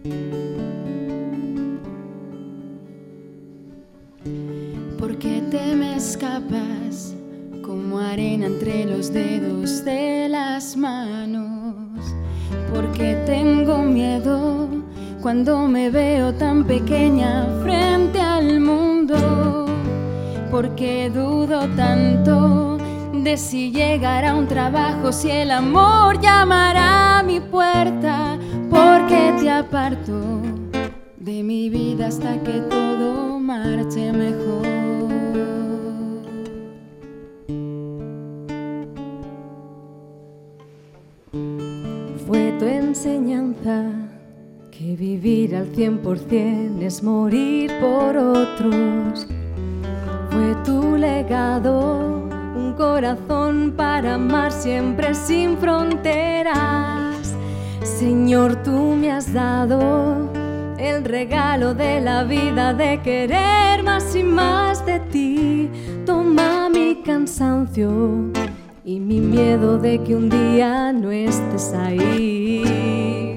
¿Por qué te me escapas como arena entre los dedos de las manos? Porque tengo miedo cuando me veo tan pequeña frente al mundo. Porque dudo tanto de si llegará un trabajo, si el amor llamará a mi puerta. Porque te aparto de mi vida hasta que todo marche mejor. Fue tu enseñanza que vivir al 100% es morir por otros. Fue tu legado, un corazón para amar siempre sin fronteras. Señor, tú me has dado el regalo de la vida, de querer más y más de ti. Toma mi cansancio y mi miedo de que un día no estés ahí.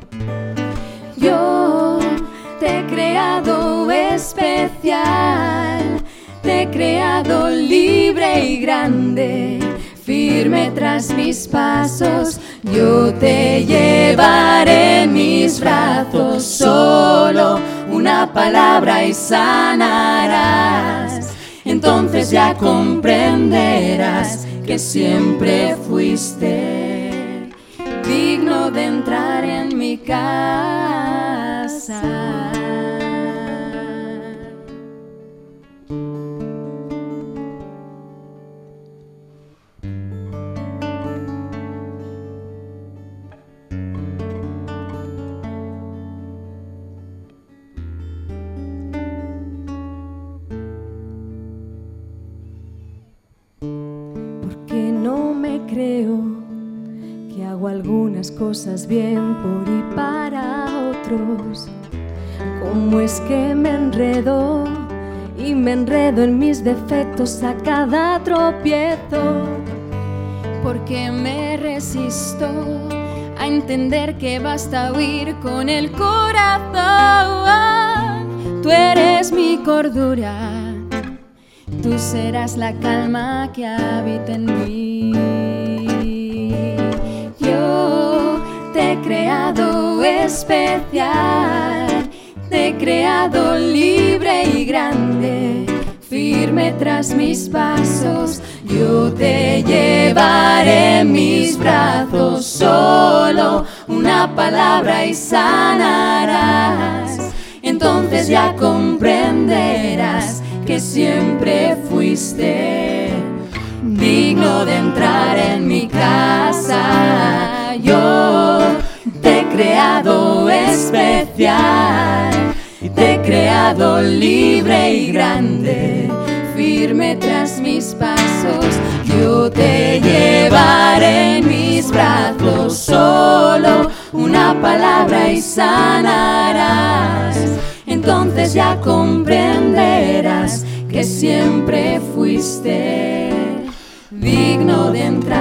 Yo te he creado especial, te he creado libre y grande, firme tras mis pasos. Yo te llevaré en mis brazos, solo una palabra y sanarás. Entonces ya comprenderás que siempre fuiste digno de entrar en mi casa. Porque no me creo que hago algunas cosas bien por y para otros. ¿Cómo es que me enredo y me enredo en mis defectos a cada tropiezo? Porque me resisto a entender que basta huir con el corazón. Tú eres mi cordura, tú serás la calma que habita en mí. Yo te he creado especial, te he creado libre y grande, firme tras mis pasos. Yo te llevaré en mis brazos, solo una palabra y sanarás. Entonces ya comprenderás que siempre fuiste digno de entrar en mi casa. Yo te he creado especial, te he creado libre y grande, firme tras mis pasos. Yo te llevaré en mis brazos, solo una palabra y sanarás. Entonces ya comprenderás que siempre fuiste digno de entrar